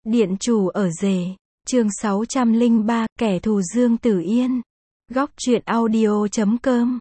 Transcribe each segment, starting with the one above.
Điện chủ ở rể. Chương 603, kẻ thù Dương Tử Yên. Góc truyện audio.com.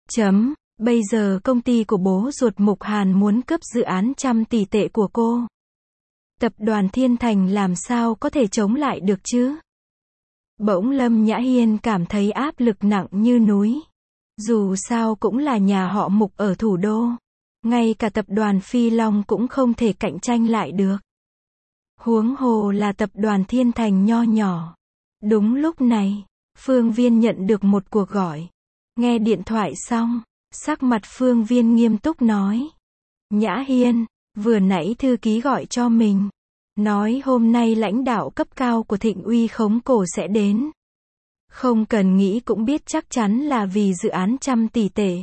Bây giờ công ty của bố ruột Mục Hàn muốn cướp dự án 100 tỷ tệ của cô. Tập đoàn Thiên Thành làm sao có thể chống lại được chứ? Bỗng Lâm Nhã Hiên cảm thấy áp lực nặng như núi. Dù sao cũng là nhà họ Mục ở thủ đô. Ngay cả tập đoàn Phi Long cũng không thể cạnh tranh lại được. Huống hồ là tập đoàn Thiên Thành nho nhỏ. Đúng lúc này, Phương Viên nhận được một cuộc gọi. Nghe điện thoại xong, sắc mặt Phương Viên nghiêm túc nói. Nhã Hiên, vừa nãy thư ký gọi cho mình. Nói hôm nay lãnh đạo cấp cao của Thịnh Uy Khống Cổ sẽ đến. Không cần nghĩ cũng biết chắc chắn là vì dự án 100 tỷ tệ.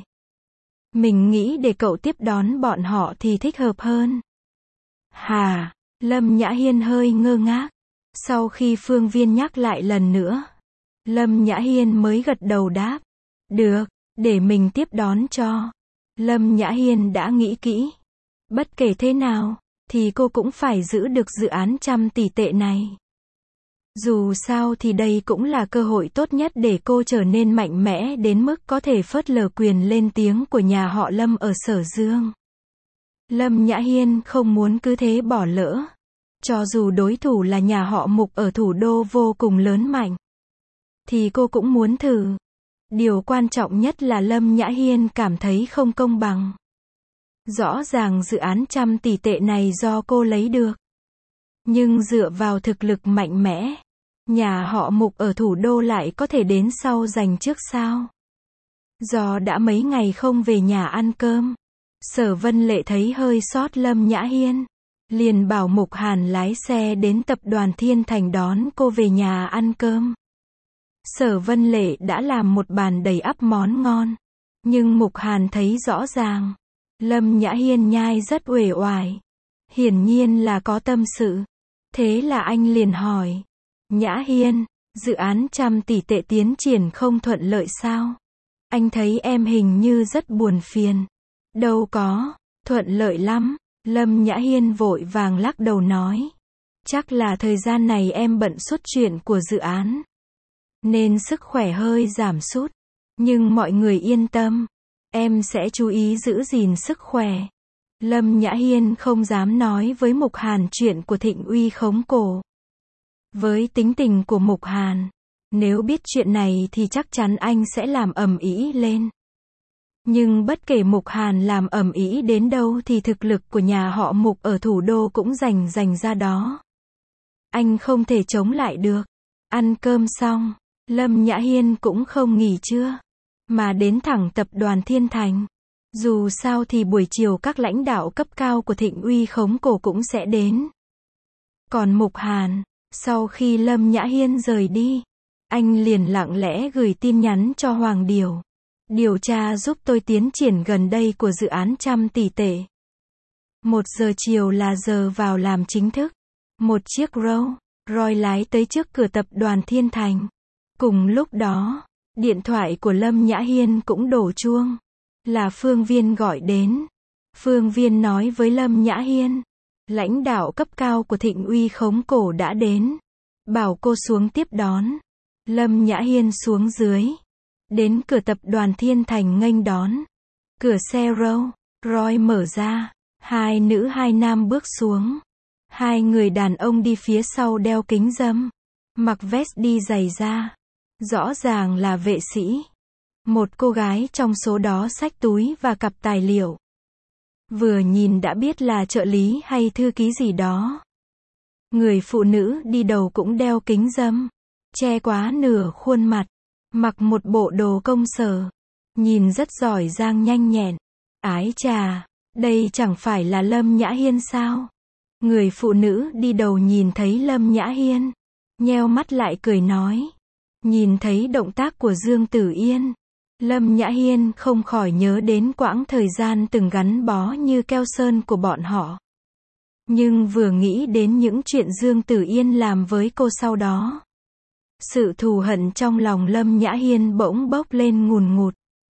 Mình nghĩ để cậu tiếp đón bọn họ thì thích hợp hơn. Hà, Lâm Nhã Hiên hơi ngơ ngác. Sau khi Phương Viên nhắc lại lần nữa, Lâm Nhã Hiên mới gật đầu đáp. Được, để mình tiếp đón cho. Lâm Nhã Hiên đã nghĩ kỹ. Bất kể thế nào, thì cô cũng phải giữ được dự án 100 tỷ tệ này. Dù sao thì đây cũng là cơ hội tốt nhất để cô trở nên mạnh mẽ đến mức có thể phớt lờ quyền lên tiếng của nhà họ Lâm ở Sở Dương. Lâm Nhã Hiên không muốn cứ thế bỏ lỡ. Cho dù đối thủ là nhà họ Mục ở thủ đô vô cùng lớn mạnh, thì cô cũng muốn thử. Điều quan trọng nhất là Lâm Nhã Hiên cảm thấy không công bằng. Rõ ràng dự án 100 tỷ tệ này do cô lấy được. Nhưng dựa vào thực lực mạnh mẽ, nhà họ Mục ở thủ đô lại có thể đến sau giành trước sao? Do đã mấy ngày không về nhà ăn cơm, Sở Vân Lệ thấy hơi sót Lâm Nhã Hiên, liền bảo Mục Hàn lái xe đến tập đoàn Thiên Thành đón cô về nhà ăn cơm. Sở Vân Lệ đã làm một bàn đầy ắp món ngon, nhưng Mục Hàn thấy rõ ràng, Lâm Nhã Hiên nhai rất uể oải, hiển nhiên là có tâm sự. Thế là anh liền hỏi, Nhã Hiên, dự án 100 tỷ tệ tiến triển không thuận lợi sao? Anh thấy em hình như rất buồn phiền. Đâu có, thuận lợi lắm. Lâm Nhã Hiên vội vàng lắc đầu nói. Chắc là thời gian này em bận suốt chuyện của dự án, nên sức khỏe hơi giảm sút. Nhưng mọi người yên tâm, em sẽ chú ý giữ gìn sức khỏe. Lâm Nhã Hiên không dám nói với Mục Hàn chuyện của Thịnh Uy Khống Cổ. Với tính tình của Mục Hàn, nếu biết chuyện này thì chắc chắn anh sẽ làm ầm ĩ lên. Nhưng bất kể Mục Hàn làm ầm ĩ đến đâu thì thực lực của nhà họ Mục ở thủ đô cũng giành ra đó. Anh không thể chống lại được. Ăn cơm xong, Lâm Nhã Hiên cũng không nghỉ trưa, mà đến thẳng tập đoàn Thiên Thành. Dù sao thì buổi chiều các lãnh đạo cấp cao của Thịnh Uy Khống Cổ cũng sẽ đến. Còn Mục Hàn, sau khi Lâm Nhã Hiên rời đi, anh liền lặng lẽ gửi tin nhắn cho Hoàng Điều. Điều tra giúp tôi tiến triển gần đây của dự án 100 tỷ tệ. 1 giờ chiều là giờ vào làm chính thức. Một chiếc Rolls Royce lái tới trước cửa tập đoàn Thiên Thành. Cùng lúc đó, điện thoại của Lâm Nhã Hiên cũng đổ chuông. Là Phương Viên gọi đến. Phương Viên nói với Lâm Nhã Hiên, lãnh đạo cấp cao của Thịnh Uy Khống Cổ đã đến, bảo cô xuống tiếp đón. Lâm Nhã Hiên xuống dưới, đến cửa tập đoàn Thiên Thành nghênh đón. Cửa xe Rolls Royce mở ra, 2 nữ 2 nam bước xuống. 2 người đàn ông đi phía sau đeo kính râm, mặc vest đi giày da, rõ ràng là vệ sĩ. Một cô gái trong số đó xách túi và cặp tài liệu. Vừa nhìn đã biết là trợ lý hay thư ký gì đó. Người phụ nữ đi đầu cũng đeo kính râm, che quá nửa khuôn mặt, mặc một bộ đồ công sở, nhìn rất giỏi giang nhanh nhẹn. Ái chà, đây chẳng phải là Lâm Nhã Hiên sao? Người phụ nữ đi đầu nhìn thấy Lâm Nhã Hiên, nheo mắt lại cười nói. Nhìn thấy động tác của Dương Tử Yên, Lâm Nhã Hiên không khỏi nhớ đến quãng thời gian từng gắn bó như keo sơn của bọn họ. Nhưng vừa nghĩ đến những chuyện Dương Tử Yên làm với cô sau đó, sự thù hận trong lòng Lâm Nhã Hiên bỗng bốc lên ngùn ngụt.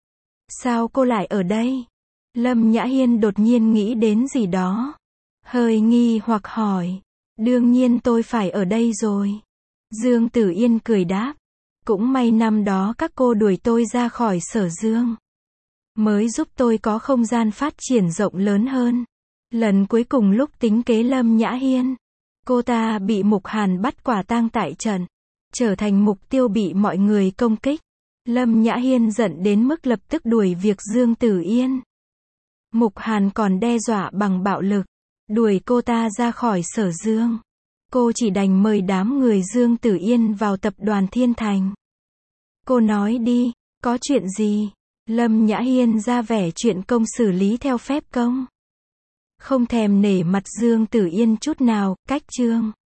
Sao cô lại ở đây? Lâm Nhã Hiên đột nhiên nghĩ đến gì đó, hơi nghi hoặc hỏi. Đương nhiên tôi phải ở đây rồi. Dương Tử Yên cười đáp. Cũng may năm đó các cô đuổi tôi ra khỏi Sở Dương, mới giúp tôi có không gian phát triển rộng lớn hơn. Lần cuối cùng lúc tính kế Lâm Nhã Hiên, cô ta bị Mục Hàn bắt quả tang tại trận, trở thành mục tiêu bị mọi người công kích. Lâm Nhã Hiên giận đến mức lập tức đuổi việc Dương Tử Yên. Mục Hàn còn đe dọa bằng bạo lực, đuổi cô ta ra khỏi Sở Dương. Cô chỉ đành mời đám người Dương Tử Yên vào tập đoàn Thiên Thành. Cô nói đi, có chuyện gì? Lâm Nhã Hiên ra vẻ chuyện công xử lý theo phép công. Không thèm nể mặt Dương Tử Yên chút nào, cách trương.